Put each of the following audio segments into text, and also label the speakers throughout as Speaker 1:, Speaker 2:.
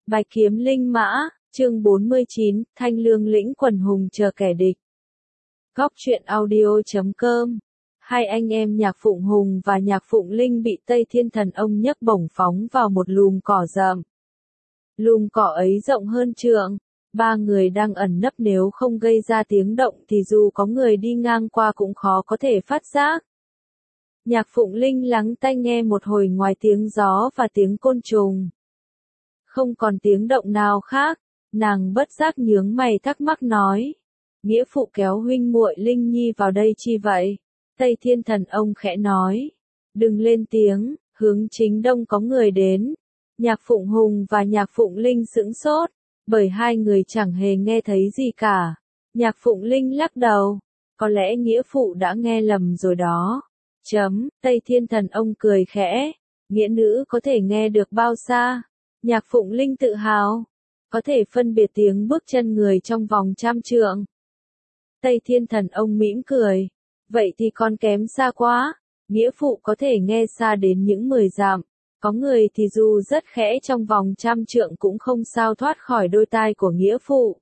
Speaker 1: Bạch kiếm linh mã, chương 49, Thanh Lương lĩnh quần hùng chờ kẻ địch. Góc truyện audio.com. Hai anh em Nhạc Phụng Hùng và Nhạc Phụng Linh bị Tây Thiên Thần Ông nhấc bổng phóng vào một lùm cỏ rậm. Lùm cỏ ấy rộng hơn trượng, ba người đang ẩn nấp, nếu không gây ra tiếng động thì dù có người đi ngang qua cũng khó có thể phát giác. Nhạc Phụng Linh lắng tai nghe một hồi, ngoài tiếng gió và tiếng côn trùng, không còn tiếng động nào khác, nàng bất giác nhướng mày thắc mắc nói: Nghĩa phụ kéo huynh muội Linh Nhi vào đây chi vậy? Tây Thiên Thần Ông khẽ nói: Đừng lên tiếng, hướng chính đông có người đến. Nhạc Phụng Hùng và Nhạc Phụng Linh sững sốt, bởi hai người chẳng hề nghe thấy gì cả. Nhạc Phụng Linh lắc đầu: Có lẽ nghĩa phụ đã nghe lầm rồi đó. Tây Thiên Thần Ông cười khẽ: Nghĩa nữ có thể nghe được bao xa? Nhạc Phụng Linh tự hào: Có thể phân biệt tiếng bước chân người trong vòng 100 trượng. Tây Thiên Thần Ông mỉm cười: Vậy thì còn kém xa quá. Nghĩa phụ có thể nghe xa đến những 10 dặm. Có người thì dù rất khẽ trong vòng 100 trượng cũng không sao thoát khỏi đôi tai của nghĩa phụ.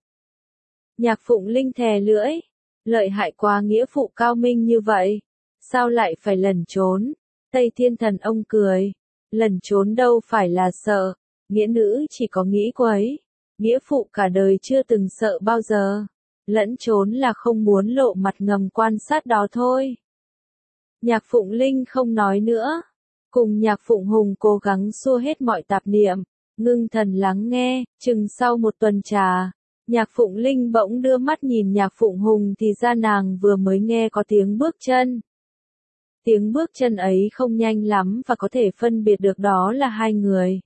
Speaker 1: Nhạc Phụng Linh thè lưỡi: Lợi hại quá, nghĩa phụ cao minh như vậy, sao lại phải lẩn trốn? Tây Thiên Thần Ông cười: Lẩn trốn đâu phải là sợ, nghĩa nữ chỉ có nghĩ quấy. Nghĩa phụ cả đời chưa từng sợ bao giờ, lẫn trốn là không muốn lộ mặt ngầm quan sát đó thôi. Nhạc Phụng Linh không nói nữa, cùng Nhạc Phụng Hùng cố gắng xua hết mọi tạp niệm, ngưng thần lắng nghe. Chừng sau một tuần trà, Nhạc Phụng Linh bỗng đưa mắt nhìn Nhạc Phụng Hùng, thì ra nàng vừa mới nghe có tiếng bước chân. Tiếng bước chân ấy không nhanh lắm và có thể phân biệt được đó là hai người.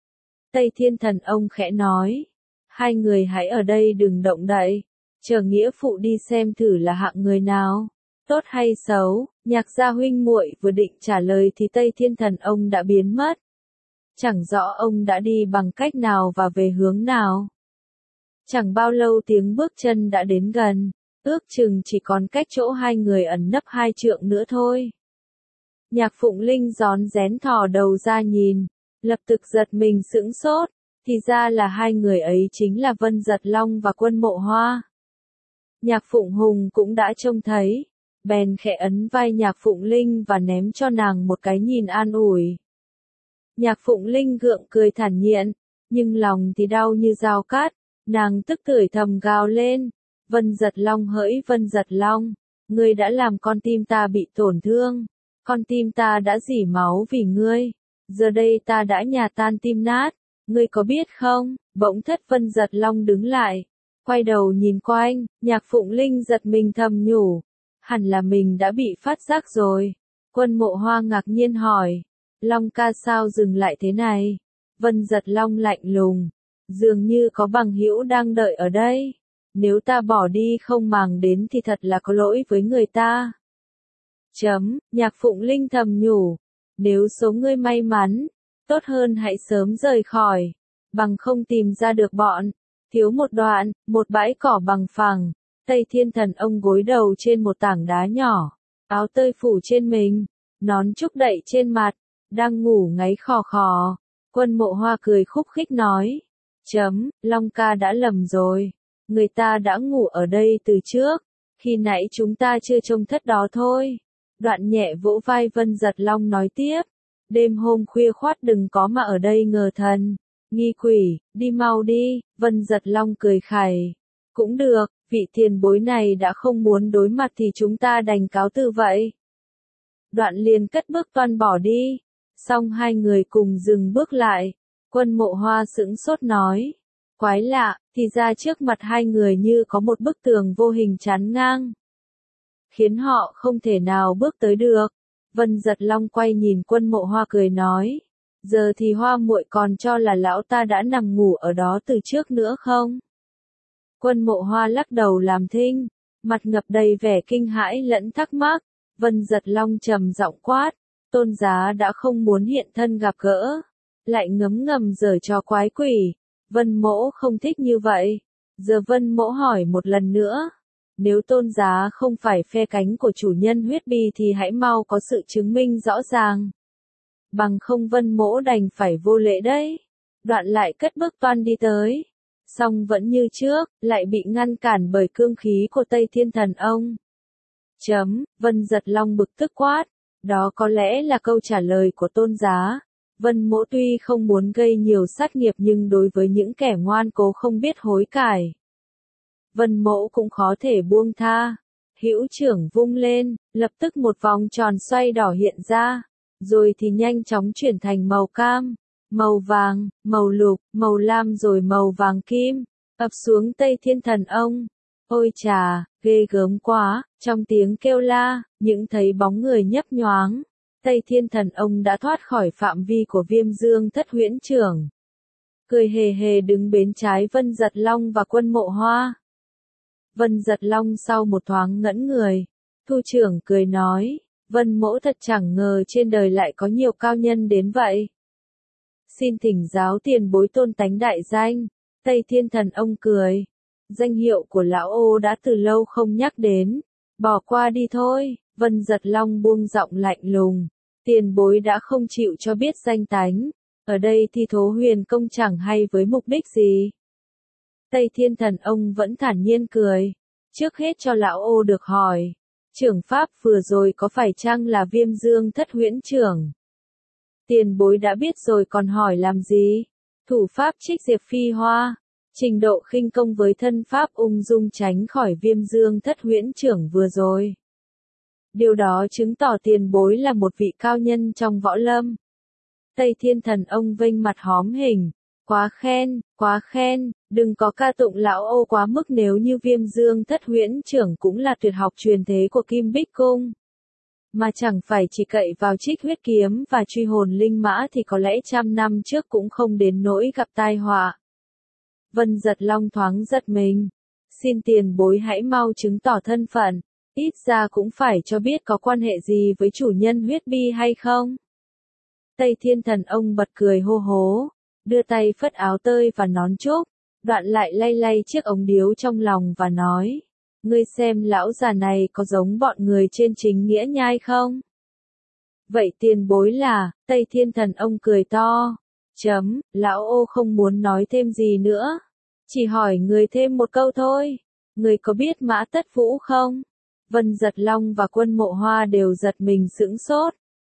Speaker 1: Tây Thiên Thần Ông khẽ nói: Hai người hãy ở đây đừng động đậy, chờ nghĩa phụ đi xem thử là hạng người nào, tốt hay xấu. Nhạc gia huynh muội vừa định trả lời thì Tây Thiên Thần Ông đã biến mất. Chẳng rõ ông đã đi bằng cách nào và về hướng nào. Chẳng bao lâu tiếng bước chân đã đến gần, ước chừng chỉ còn cách chỗ hai người ẩn nấp 2 trượng nữa thôi. Nhạc Phụng Linh rón rén thò đầu ra nhìn, lập tức giật mình sững sốt, thì ra là hai người ấy chính là Vân Giật Long và Quân Mộ Hoa. Nhạc Phụng Hùng cũng đã trông thấy, bèn khẽ ấn vai Nhạc Phụng Linh và ném cho nàng một cái nhìn an ủi. Nhạc Phụng Linh gượng cười thản nhiên, nhưng lòng thì đau như dao cắt, nàng tức tưởi thầm gào lên: Vân Giật Long hỡi Vân Giật Long, ngươi đã làm con tim ta bị tổn thương, con tim ta đã rỉ máu vì ngươi, giờ đây ta đã nhà tan tim nát, ngươi có biết không? Bỗng thất Vân Giật Long đứng lại, quay đầu nhìn quanh. Nhạc Phụng Linh giật mình thầm nhủ: Hẳn là mình đã bị phát giác rồi. Quân Mộ Hoa ngạc nhiên hỏi: Long ca sao dừng lại thế này? Vân Giật Long lạnh lùng: Dường như có bằng hữu đang đợi ở đây, nếu ta bỏ đi không màng đến thì thật là có lỗi với người ta. Nhạc Phụng Linh thầm nhủ: Nếu số ngươi may mắn, tốt hơn hãy sớm rời khỏi, bằng không tìm ra được bọn. Thiếu một đoạn, một bãi cỏ bằng phẳng, Tây Thiên Thần Ông gối đầu trên một tảng đá nhỏ, áo tơi phủ trên mình, nón trúc đậy trên mặt, đang ngủ ngáy khò khò. Quân Mộ Hoa cười khúc khích nói: Long ca đã lầm rồi, người ta đã ngủ ở đây từ trước, khi nãy chúng ta chưa trông thất đó thôi. Đoạn nhẹ vỗ vai Vân Giật Long nói tiếp: Đêm hôm khuya khoắt đừng có mà ở đây ngờ thần nghi quỷ, đi mau đi. Vân Giật Long cười khẩy: Cũng được, vị tiền bối này đã không muốn đối mặt thì chúng ta đành cáo từ vậy. Đoạn liền cất bước toan bỏ đi, xong hai người cùng dừng bước lại. Quân Mộ Hoa sững sốt nói: Quái lạ, thì ra trước mặt hai người như có một bức tường vô hình chắn ngang, khiến họ không thể nào bước tới được. Vân Giật Long quay nhìn Quân Mộ Hoa cười nói: Giờ thì Hoa muội còn cho là lão ta đã nằm ngủ ở đó từ trước nữa không? Quân Mộ Hoa lắc đầu làm thinh, mặt ngập đầy vẻ kinh hãi lẫn thắc mắc. Vân Giật Long trầm giọng quát: Tôn giá đã không muốn hiện thân gặp gỡ, lại ngấm ngầm giở trò quái quỷ. Vân mỗ không thích như vậy. Giờ Vân mỗ hỏi một lần nữa, nếu tôn giá không phải phe cánh của chủ nhân huyết bì thì hãy mau có sự chứng minh rõ ràng, bằng không Vân mỗ đành phải vô lễ đấy. đoạn lại cất bước toan đi tới. Song vẫn như trước, lại bị ngăn cản bởi cương khí của Tây Thiên Thần ông. Vân Giật Long bực tức quát. Đó có lẽ là câu trả lời của tôn giá. Vân Mỗ tuy không muốn gây nhiều sát nghiệp nhưng đối với những kẻ ngoan cố không biết hối cải, Vân Mỗ cũng khó thể buông tha. Hữu trưởng vung lên, lập tức một vòng tròn xoay đỏ hiện ra, rồi thì nhanh chóng chuyển thành màu cam, màu vàng, màu lục, màu lam rồi màu vàng kim, ập xuống Tây Thiên Thần ông. Ôi chà, ghê gớm quá, trong tiếng kêu la, những thấy bóng người nhấp nhoáng, Tây Thiên Thần ông đã thoát khỏi phạm vi của Viêm Dương Thất Huyễn Trưởng. Cười hề hề đứng bên trái Vân Giật Long và Quân Mộ Hoa. Vân Giật Long sau một thoáng ngẩn người, thu trưởng cười nói, Vân Mỗ thật chẳng ngờ trên đời lại có nhiều cao nhân đến vậy. Xin thỉnh giáo tiền bối tôn tánh đại danh. Tây Thiên Thần ông cười, danh hiệu của lão ô đã từ lâu không nhắc đến, bỏ qua đi thôi. Vân Giật Long buông giọng lạnh lùng, tiền bối đã không chịu cho biết danh tánh, ở đây thi thố huyền công chẳng hay với mục đích gì. Tây Thiên Thần ông vẫn thản nhiên cười, trước hết cho lão ô được hỏi, trưởng pháp vừa rồi có phải chăng là Viêm Dương Thất Huyễn Trưởng? Tiền bối đã biết rồi còn hỏi làm gì? Thủ pháp trích diệp phi hoa, trình độ khinh công với thân pháp ung dung tránh khỏi Viêm Dương Thất Huyễn Trưởng vừa rồi. Điều đó chứng tỏ tiền bối là một vị cao nhân trong võ lâm. Tây Thiên Thần ông vênh mặt hóm hình, quá khen, đừng có ca tụng lão ô quá mức, nếu như Viêm Dương Thất Huyễn Trưởng cũng là tuyệt học truyền thế của Kim Bích Cung, mà chẳng phải chỉ cậy vào trích huyết kiếm và truy hồn linh mã thì có lẽ 100 năm trước cũng không đến nỗi gặp tai họa. Vân Giật Long thoáng giật mình, xin tiền bối hãy mau chứng tỏ thân phận, ít ra cũng phải cho biết có quan hệ gì với chủ nhân huyết bi hay không. Tây Thiên Thần ông bật cười hô hố, đưa tay phất áo tơi và nón trúc, đoạn lại lay lay chiếc ống điếu trong lòng và nói, ngươi xem lão già này có giống bọn người trên chính nghĩa nhai không? Vậy tiền bối là? Tây Thiên Thần ông cười to, lão ô không muốn nói thêm gì nữa, chỉ hỏi người thêm một câu thôi, người có biết Mã Tất Vũ không? Vân Giật Long và Quân Mộ Hoa đều giật mình sững sốt.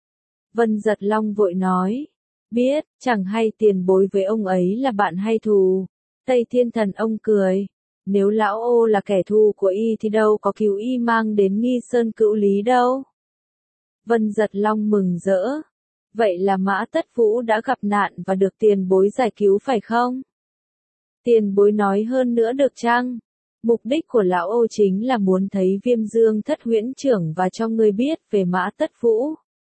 Speaker 1: Vân Giật Long vội nói, biết, chẳng hay tiền bối với ông ấy là bạn hay thù. Tây Thiên Thần ông cười, nếu lão ô là kẻ thù của y thì đâu có cứu y mang đến Nghi Sơn Cữu Lý đâu. Vân Giật Long mừng rỡ, vậy là Mã Tất Vũ đã gặp nạn và được tiền bối giải cứu phải không? Tiền bối nói hơn nữa được chăng? Mục đích của lão ô chính là muốn thấy Viêm Dương Thất Huyễn Trưởng và cho ngươi biết về Mã Tất Vũ.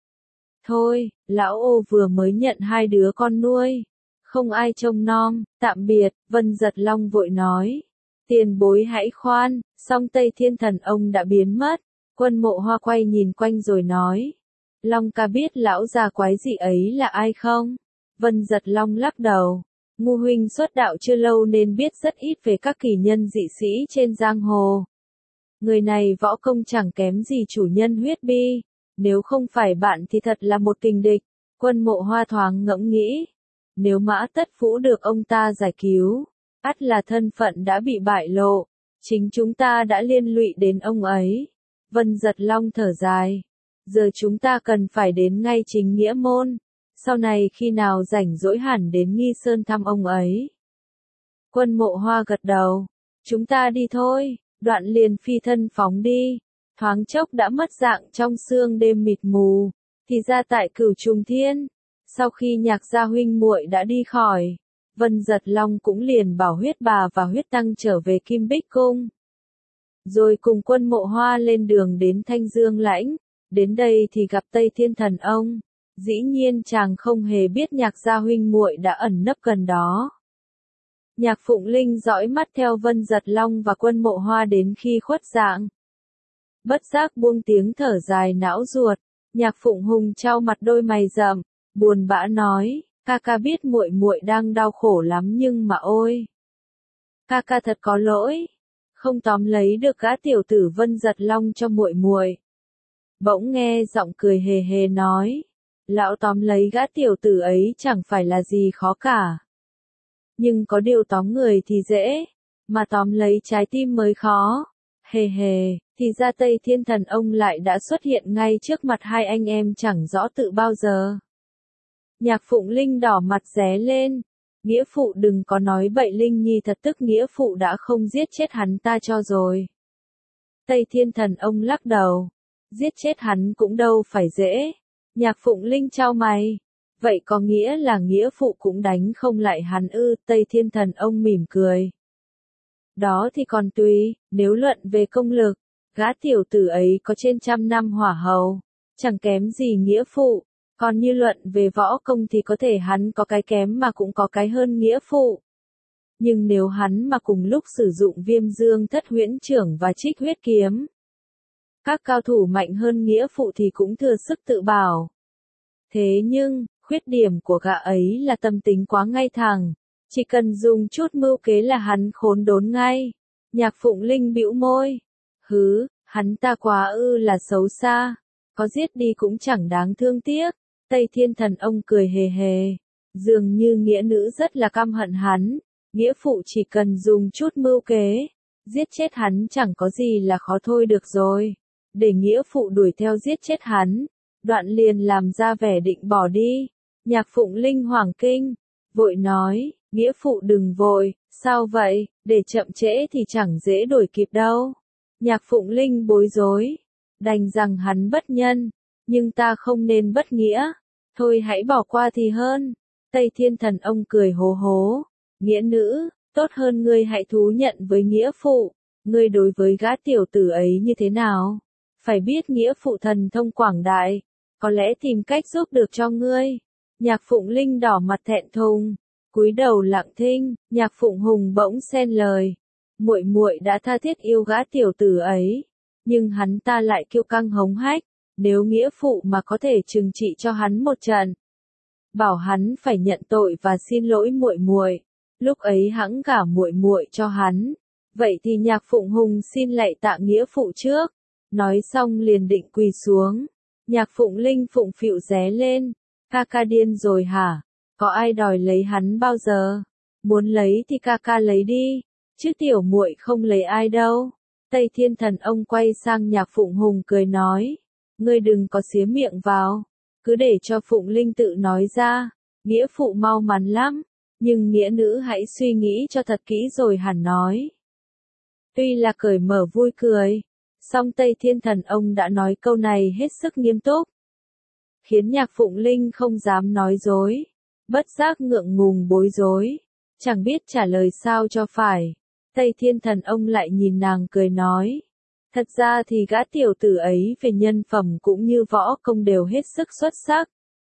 Speaker 1: Thôi, lão ô vừa mới nhận 2 đứa con nuôi, không ai trông nom, tạm biệt. Vân Giật Long vội nói, tiền bối hãy khoan. Song Tây Thiên Thần ông đã biến mất. Quân Mộ Hoa quay nhìn quanh rồi nói, Long ca biết lão già quái dị ấy là ai không? Vân Giật Long lắc đầu, Ngu huynh xuất đạo chưa lâu nên biết rất ít về các kỳ nhân dị sĩ trên giang hồ. Người này võ công chẳng kém gì chủ nhân huyết bi, nếu không phải bạn thì thật là một kình địch. Quân Mộ Hoa thoáng ngẫm nghĩ, nếu Mã Tất Vũ được ông ta giải cứu, ắt là thân phận đã bị bại lộ, chính chúng ta đã liên lụy đến ông ấy. Vân Giật Long thở dài, giờ chúng ta cần phải đến ngay chính nghĩa môn, sau này khi nào rảnh rỗi hẳn đến Nghi Sơn thăm ông ấy. Quân Mộ Hoa gật đầu, chúng ta đi thôi, đoạn liền phi thân phóng đi, thoáng chốc đã mất dạng trong sương đêm mịt mù, thì ra tại Cửu Trùng Thiên. Sau khi Nhạc gia huynh muội đã đi khỏi, Vân Giật Long cũng liền bảo huyết bà và huyết tăng trở về Kim Bích Cung, rồi cùng Quân Mộ Hoa lên đường đến Thanh Dương Lãnh. Đến đây thì gặp Tây Thiên Thần ông, dĩ nhiên chàng không hề biết Nhạc gia huynh muội đã ẩn nấp gần đó. Nhạc Phụng Linh dõi mắt theo Vân Giật Long và Quân Mộ Hoa đến khi khuất dạng, bất giác buông tiếng thở dài não ruột. Nhạc Phụng Hùng trao mặt đôi mày rậm, buồn bã nói, ca ca biết muội muội đang đau khổ lắm nhưng mà ôi, ca ca thật có lỗi, không tóm lấy được gã tiểu tử Vân Giật Long cho muội muội. Bỗng nghe giọng cười hề hề nói, lão tóm lấy gã tiểu tử ấy chẳng phải là gì khó cả. Nhưng có điều tóm người thì dễ, mà tóm lấy trái tim mới khó. Hề hề, thì ra Tây Thiên Thần ông lại đã xuất hiện ngay trước mặt hai anh em chẳng rõ tự bao giờ. Nhạc Phụng Linh đỏ mặt ré lên. Nghĩa phụ đừng có nói bậy, Linh Nhi thật tức nghĩa phụ đã không giết chết hắn ta cho rồi. Tây Thiên Thần ông lắc đầu. Giết chết hắn cũng đâu phải dễ. Nhạc Phụng Linh chau mày. Vậy có nghĩa là nghĩa phụ cũng đánh không lại hắn ư? Tây Thiên Thần ông mỉm cười. Đó thì còn tùy, nếu luận về công lực, gã tiểu tử ấy có trên 100 năm hỏa hầu, chẳng kém gì nghĩa phụ. Còn như luận về võ công thì có thể hắn có cái kém mà cũng có cái hơn nghĩa phụ. Nhưng nếu hắn mà cùng lúc sử dụng Viêm Dương Thất Huyễn Trưởng và Trích Huyết Kiếm, các cao thủ mạnh hơn nghĩa phụ thì cũng thừa sức tự bảo. Thế nhưng, khuyết điểm của gã ấy là tâm tính quá ngay thẳng, chỉ cần dùng chút mưu kế là hắn khốn đốn ngay. Nhạc Phụng Linh bĩu môi. Hứ, hắn ta quá là xấu xa, có giết đi cũng chẳng đáng thương tiếc. Tây Thiên Thần ông cười hề hề, dường như nghĩa nữ rất là căm hận hắn, nghĩa phụ chỉ cần dùng chút mưu kế, giết chết hắn chẳng có gì là khó thôi được rồi. Để nghĩa phụ đuổi theo giết chết hắn, đoạn liền làm ra vẻ định bỏ đi. Nhạc Phụng Linh hoảng kinh, vội nói, nghĩa phụ đừng vội, sao vậy, để chậm trễ thì chẳng dễ đuổi kịp đâu. Nhạc Phụng Linh bối rối, đành rằng hắn bất nhân, nhưng ta không nên bất nghĩa, thôi hãy bỏ qua thì hơn. Tây Thiên Thần ông cười hố hố, nghĩa nữ, tốt hơn ngươi hãy thú nhận với nghĩa phụ, ngươi đối với gã tiểu tử ấy như thế nào? Phải biết nghĩa phụ thần thông quảng đại, có lẽ tìm cách giúp được cho ngươi. Nhạc Phụng Linh đỏ mặt thẹn thùng, cúi đầu lặng thinh. Nhạc Phụng Hùng bỗng xen lời, muội muội đã tha thiết yêu gã tiểu tử ấy, nhưng hắn ta lại kiêu căng hống hách, nếu nghĩa phụ mà có thể trừng trị cho hắn một trận, bảo hắn phải nhận tội và xin lỗi muội muội, lúc ấy hẵng gả muội muội cho hắn. Vậy thì Nhạc Phụng Hùng xin lạy tạ nghĩa phụ trước. Nói xong liền định quỳ xuống. Nhạc Phụng Linh phụng phịu ré lên. Ca ca điên rồi hả? Có ai đòi lấy hắn bao giờ? Muốn lấy thì ca ca lấy đi, chứ tiểu muội không lấy ai đâu. Tây Thiên Thần ông quay sang Nhạc Phụng Hùng cười nói, ngươi đừng có xía miệng vào, cứ để cho Phụng Linh tự nói ra. Nghĩa phụ mau mắn lắm, nhưng nghĩa nữ hãy suy nghĩ cho thật kỹ rồi hẳn nói. Tuy là cởi mở vui cười, song Tây Thiên Thần ông đã nói câu này hết sức nghiêm túc, khiến Nhạc Phụng Linh không dám nói dối, bất giác ngượng ngùng bối rối, chẳng biết trả lời sao cho phải. Tây Thiên Thần ông lại nhìn nàng cười nói, thật ra thì gã tiểu tử ấy về nhân phẩm cũng như võ công đều hết sức xuất sắc.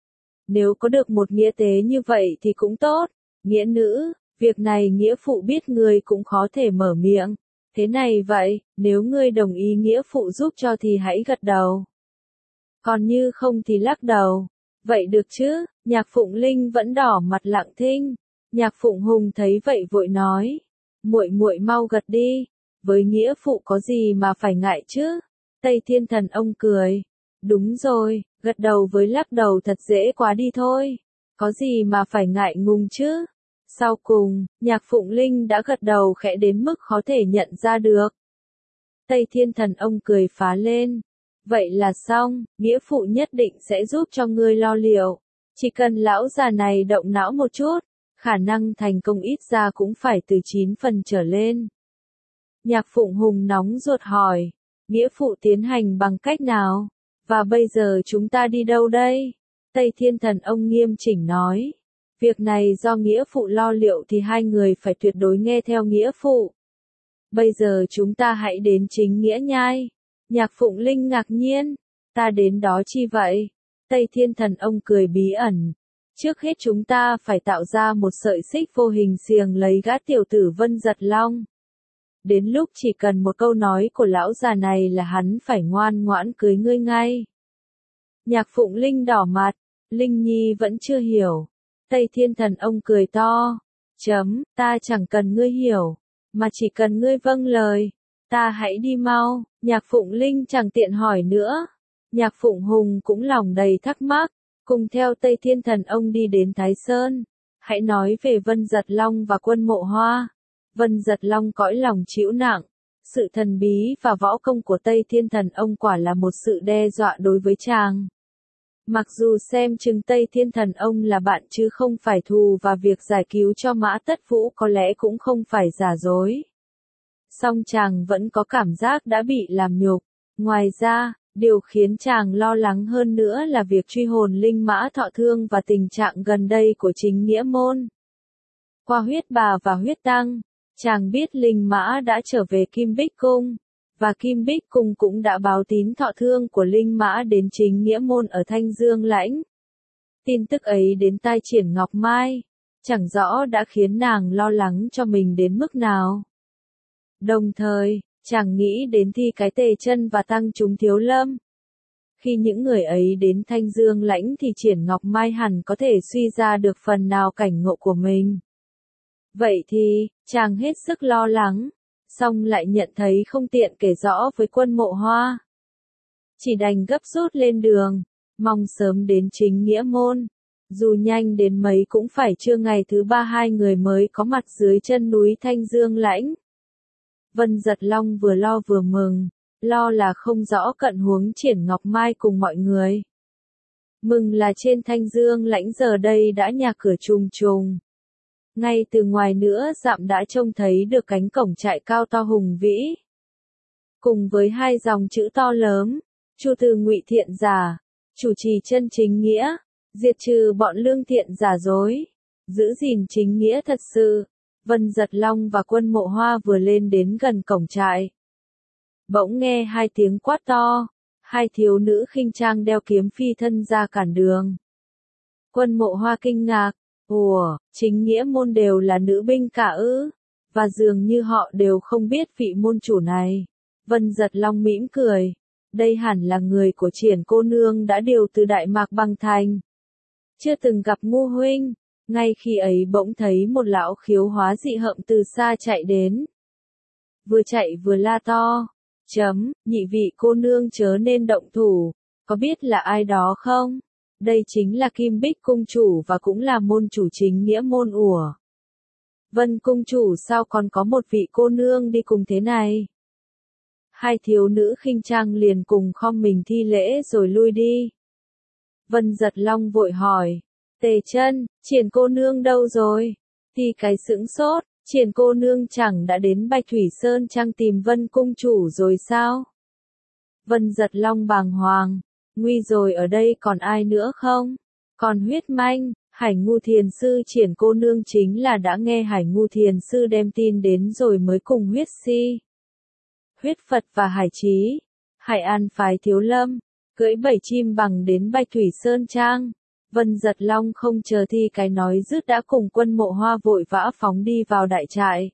Speaker 1: Nếu có được một nghĩa tế như vậy thì cũng tốt. Nghĩa nữ, việc này nghĩa phụ biết ngươi cũng khó thể mở miệng. Thế này vậy, nếu ngươi đồng ý nghĩa phụ giúp cho thì hãy gật đầu. Còn như không thì lắc đầu. Vậy được chứ? Nhạc Phụng Linh vẫn đỏ mặt lặng thinh. Nhạc Phụng Hùng thấy vậy vội nói, muội muội mau gật đi, với nghĩa phụ có gì mà phải ngại chứ? Tây Thiên Thần ông cười, đúng rồi, gật đầu với lắc đầu thật dễ quá đi thôi, có gì mà phải ngại ngùng chứ? Sau cùng, Nhạc Phụng Linh đã gật đầu khẽ đến mức khó thể nhận ra được. Tây Thiên Thần ông cười phá lên, vậy là xong, nghĩa phụ nhất định sẽ giúp cho ngươi lo liệu, chỉ cần lão già này động não một chút, khả năng thành công ít ra cũng phải từ 9 phần trở lên. Nhạc Phụng Hùng nóng ruột hỏi, nghĩa phụ tiến hành bằng cách nào? Và bây giờ chúng ta đi đâu đây? Tây Thiên Thần ông nghiêm chỉnh nói, việc này do nghĩa phụ lo liệu thì hai người phải tuyệt đối nghe theo nghĩa phụ. Bây giờ chúng ta hãy đến chính nghĩa nhai. Nhạc Phụng Linh ngạc nhiên, ta đến đó chi vậy? Tây Thiên Thần ông cười bí ẩn, trước hết chúng ta phải tạo ra một sợi xích vô hình xiềng lấy gã tiểu tử Vân Giật Long. Đến lúc chỉ cần một câu nói của lão già này là hắn phải ngoan ngoãn cưới ngươi ngay. Nhạc Phụng Linh đỏ mặt, Linh Nhi vẫn chưa hiểu. Tây Thiên Thần ông cười to, ta chẳng cần ngươi hiểu, mà chỉ cần ngươi vâng lời, ta hãy đi mau. Nhạc Phụng Linh chẳng tiện hỏi nữa. Nhạc Phụng Hùng cũng lòng đầy thắc mắc, cùng theo Tây Thiên Thần ông đi đến Thái Sơn. Hãy nói về Vân Giật Long và Quân Mộ Hoa. Vân Giật Long cõi lòng trĩu nặng. Sự thần bí và võ công của Tây Thiên Thần Ông quả là một sự đe dọa đối với chàng. Mặc dù xem chừng Tây Thiên Thần Ông là bạn chứ không phải thù và việc giải cứu cho Mã Tất Vũ có lẽ cũng không phải giả dối. Song chàng vẫn có cảm giác đã bị làm nhục. Ngoài ra, điều khiến chàng lo lắng hơn nữa là việc truy hồn linh Mã Thọ Thương và tình trạng gần đây của chính nghĩa môn. Qua huyết bà và huyết tăng, chàng biết linh Mã đã trở về Kim Bích Cung, và Kim Bích Cung cũng đã báo tín thọ thương của linh Mã đến chính nghĩa môn ở Thanh Dương Lãnh. Tin tức ấy đến tai Triển Ngọc Mai, chẳng rõ đã khiến nàng lo lắng cho mình đến mức nào. Đồng thời, chàng nghĩ đến thi cái Tề Chân và tăng chúng Thiếu Lâm. Khi những người ấy đến Thanh Dương Lãnh thì Triển Ngọc Mai hẳn có thể suy ra được phần nào cảnh ngộ của mình. Vậy thì, chàng hết sức lo lắng, song lại nhận thấy không tiện kể rõ với Quân Mộ Hoa. Chỉ đành gấp rút lên đường, mong sớm đến chính nghĩa môn. Dù nhanh đến mấy cũng phải trưa ngày thứ 3 hai người mới có mặt dưới chân núi Thanh Dương Lãnh. Vân Giật Long vừa lo vừa mừng, lo là không rõ cận huống Triển Ngọc Mai cùng mọi người. Mừng là trên Thanh Dương Lãnh giờ đây đã nhà cửa trùng trùng. Ngay từ ngoài nữa dặm đã trông thấy được cánh cổng trại cao to hùng vĩ. Cùng với hai dòng chữ to lớn, Chu từ Ngụy Thiện Giả, chủ trì chân chính nghĩa, diệt trừ bọn lương thiện giả dối, giữ gìn chính nghĩa thật sự. Vân Giật Long và Quân Mộ Hoa vừa lên đến gần cổng trại. Bỗng nghe hai tiếng quát to, hai thiếu nữ khinh trang đeo kiếm phi thân ra cản đường. Quân Mộ Hoa kinh ngạc, ủa, chính nghĩa môn đều là nữ binh cả ư, và dường như họ đều không biết vị môn chủ này. Vân Giật Long mỉm cười, đây hẳn là người của Triển cô nương đã điều từ Đại Mạc Băng Thành. Chưa từng gặp Ngu huynh. Ngay khi ấy bỗng thấy một lão khiếu hóa dị hợm từ xa chạy đến. Vừa chạy vừa la to, nhị vị cô nương chớ nên động thủ, có biết là ai đó không? Đây chính là Kim Bích cung chủ và cũng là môn chủ chính nghĩa môn ủa. Vân cung chủ sao còn có một vị cô nương đi cùng thế này? Hai thiếu nữ khinh trang liền cùng khom mình thi lễ rồi lui đi. Vân Giật Long vội hỏi. Tề Chân, Triển cô nương đâu rồi? Thì cái sững sốt, Triển cô nương chẳng đã đến Bạch Thủy Sơn Trang tìm Vân cung chủ rồi sao? Vân Giật Long bàng hoàng, nguy rồi, ở đây còn ai nữa không? Còn Huyết Manh, Hải Ngu Thiền sư. Triển cô nương chính là đã nghe Hải Ngu Thiền sư đem tin đến rồi mới cùng Huyết Si, Huyết Phật và Hải Chí, Hải An phái Thiếu Lâm, cưỡi 7 chim bằng đến Bạch Thủy Sơn Trang. Vân Giật Long không chờ thi cái nói dứt đã cùng Quân Mộ Hoa vội vã phóng đi vào đại trại.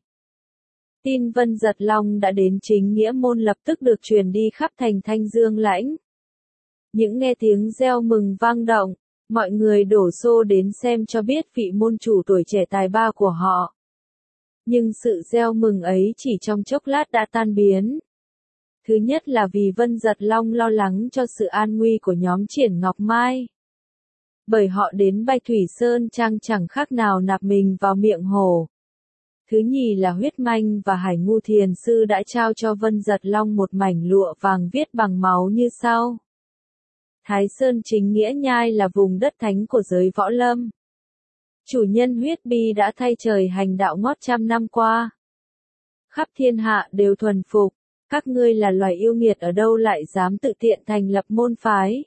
Speaker 1: Tin Vân Giật Long đã đến chính nghĩa môn lập tức được truyền đi khắp thành Thanh Dương Lãnh. Những nghe tiếng reo mừng vang động, mọi người đổ xô đến xem cho biết vị môn chủ tuổi trẻ tài ba của họ. Nhưng sự reo mừng ấy chỉ trong chốc lát đã tan biến. Thứ nhất là vì Vân Giật Long lo lắng cho sự an nguy của nhóm Triển Ngọc Mai. Bởi họ đến Bạch Thủy Sơn Trang chẳng khác nào nạp mình vào miệng hổ. Thứ nhì là Huyết Manh và Hải Ngu Thiền sư đã trao cho Vân Giật Long một mảnh lụa vàng viết bằng máu như sau. Thái Sơn chính nghĩa nhai là vùng đất thánh của giới võ lâm. Chủ nhân Huyết Bi đã thay trời hành đạo ngót trăm năm qua. Khắp thiên hạ đều thuần phục, các ngươi là loài yêu nghiệt ở đâu lại dám tự tiện thành lập môn phái.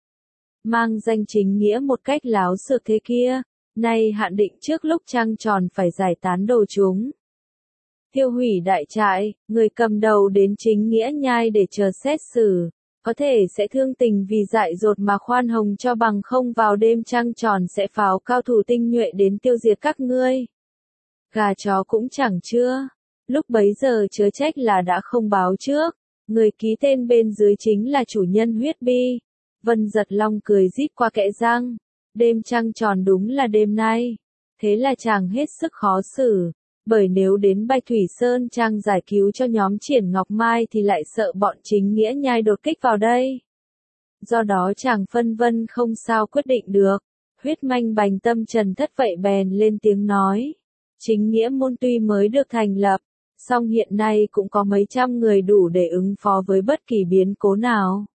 Speaker 1: Mang danh chính nghĩa một cách láo xược thế kia, nay hạn định trước lúc trăng tròn phải giải tán đồ chúng. Tiêu hủy đại trại, người cầm đầu đến chính nghĩa nhai để chờ xét xử, có thể sẽ thương tình vì dại dột mà khoan hồng cho bằng không vào đêm trăng tròn sẽ phái cao thủ tinh nhuệ đến tiêu diệt các ngươi. Gà chó cũng chẳng chưa, lúc bấy giờ chớ trách là đã không báo trước, người ký tên bên dưới chính là chủ nhân Huyết Bi. Vân Giật Long cười rít qua kẽ răng, đêm trăng tròn đúng là đêm nay, thế là chàng hết sức khó xử, bởi nếu đến Bạch Thủy Sơn Trang giải cứu cho nhóm Triển Ngọc Mai thì lại sợ bọn chính nghĩa nhai đột kích vào đây. Do đó chàng phân vân không sao quyết định được, Huyết Manh bành tâm trần thất vậy bèn lên tiếng nói. Chính nghĩa môn tuy mới được thành lập, song hiện nay cũng có mấy trăm người đủ để ứng phó với bất kỳ biến cố nào.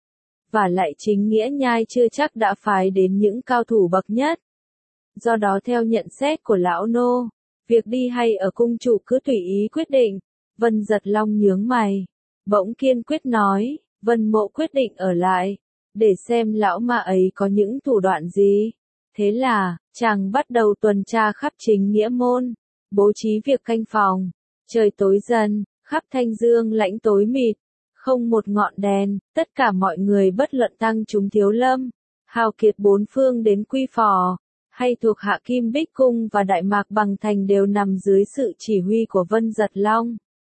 Speaker 1: Và lại chính nghĩa nhai chưa chắc đã phái đến những cao thủ bậc nhất. Do đó theo nhận xét của lão nô, việc đi hay ở cung chủ cứ tùy ý quyết định. Vân Giật Long nhướng mày, bỗng kiên quyết nói, Vân Mộ quyết định ở lại, để xem lão ma ấy có những thủ đoạn gì. Thế là, chàng bắt đầu tuần tra khắp chính nghĩa môn, bố trí việc canh phòng. Trời tối dần, khắp Thanh Dương lãnh tối mịt, không một ngọn đèn, tất cả mọi người bất luận tăng chúng thiếu lâm, hào kiệt bốn phương đến Quy Phò, hay thuộc hạ Kim Bích Cung và Đại Mạc Bằng Thành đều nằm dưới sự chỉ huy của Vân Giật Long.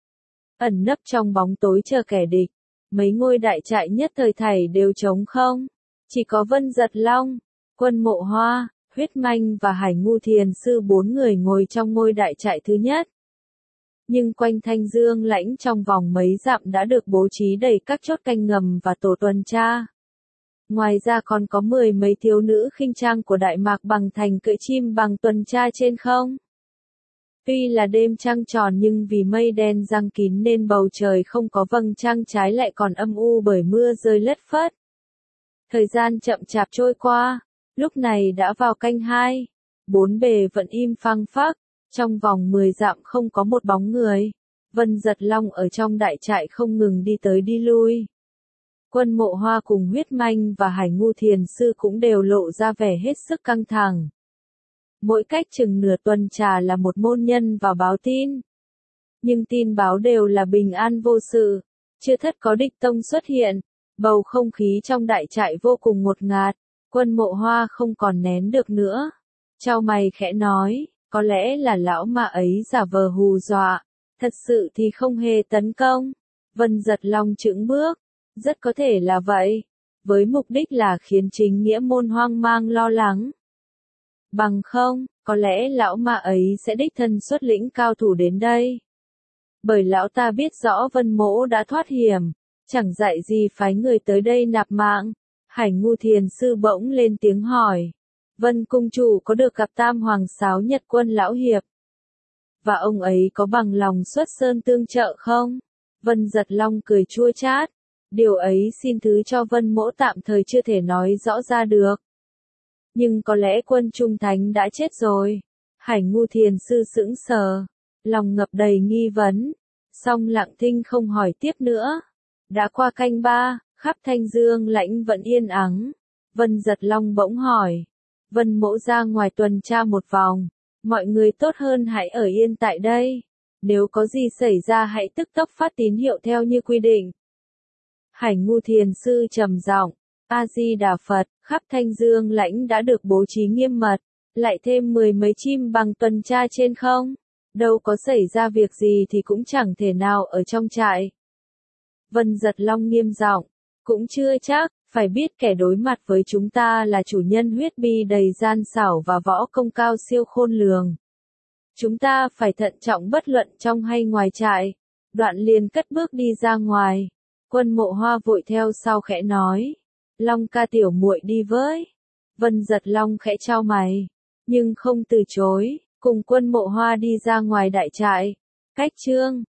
Speaker 1: Ẩn nấp trong bóng tối chờ kẻ địch, mấy ngôi đại trại nhất thời thảy đều trống không, chỉ có Vân Giật Long, Quân Mộ Hoa, Huyết Manh và Hải Ngu Thiền Sư bốn người ngồi trong ngôi đại trại thứ nhất. Nhưng quanh Thanh Dương lãnh trong vòng mấy dặm đã được bố trí đầy các chốt canh ngầm và tổ tuần tra. Ngoài ra còn có 10 mấy thiếu nữ khinh trang của Đại Mạc Bằng Thành cưỡi chim bằng tuần tra trên không. Tuy là đêm trăng tròn nhưng vì mây đen giăng kín nên bầu trời không có vầng trăng, trái lại còn âm u bởi mưa rơi lất phất. Thời gian chậm chạp trôi qua, lúc này đã vào canh 2, bốn bề vẫn im phăng phắc, trong vòng 10 dặm không có một bóng người. Vân Giật Long ở trong đại trại không ngừng đi tới đi lui. Quân Mộ Hoa cùng Huyết Manh và Hải Ngu Thiền Sư cũng đều lộ ra vẻ hết sức căng thẳng. Mỗi cách chừng nửa tuần trà là một môn nhân vào báo tin. Nhưng tin báo đều là bình an vô sự, chưa thất có địch tông xuất hiện. Bầu không khí trong đại trại vô cùng ngột ngạt. Quân Mộ Hoa không còn nén được nữa, chau mày khẽ nói, có lẽ là lão ma ấy giả vờ hù dọa, thật sự thì không hề tấn công. Vân Giật Long chững bước, rất có thể là vậy, với mục đích là khiến chính nghĩa môn hoang mang lo lắng. Bằng không, có lẽ lão ma ấy sẽ đích thân xuất lĩnh cao thủ đến đây. Bởi lão ta biết rõ Vân Mỗ đã thoát hiểm, chẳng dạy gì phái người tới đây nạp mạng. Hải Ngu Thiền Sư bỗng lên tiếng hỏi, Vân Cung Chủ có được gặp Tam Hoàng Sáo Nhật Quân Lão Hiệp? Và ông ấy có bằng lòng xuất sơn tương trợ không? Vân Giật Long cười chua chát, điều ấy xin thứ cho Vân Mỗ tạm thời chưa thể nói rõ ra được. Nhưng có lẽ Quân Trung Thánh đã chết rồi. Hải Ngu Thiền Sư sững sờ, lòng ngập đầy nghi vấn, song lặng thinh không hỏi tiếp nữa. Đã qua canh 3, khắp Thanh Dương lãnh vẫn yên ắng. Vân Giật Long bỗng hỏi, Vân Mỗ ra ngoài tuần tra một vòng, mọi người tốt hơn hãy ở yên tại đây. Nếu có gì xảy ra hãy tức tốc phát tín hiệu theo như quy định. Hải Ngu Thiền Sư trầm giọng, A Di Đà Phật, khắp Thanh Dương lãnh đã được bố trí nghiêm mật, lại thêm 10 mấy chim bằng tuần tra trên không. Đâu có xảy ra việc gì thì cũng chẳng thể nào ở trong trại. Vân Giật Long nghiêm giọng, cũng chưa chắc, phải biết kẻ đối mặt với chúng ta là chủ nhân huyết bi đầy gian xảo và võ công cao siêu khôn lường. Chúng ta phải thận trọng bất luận trong hay ngoài trại. Đoạn liền cất bước đi ra ngoài. Quân Mộ Hoa vội theo sau khẽ nói, Long ca tiểu muội đi với. Vân Giật Long khẽ chau mày, nhưng không từ chối, cùng Quân Mộ Hoa đi ra ngoài đại trại. Cách chương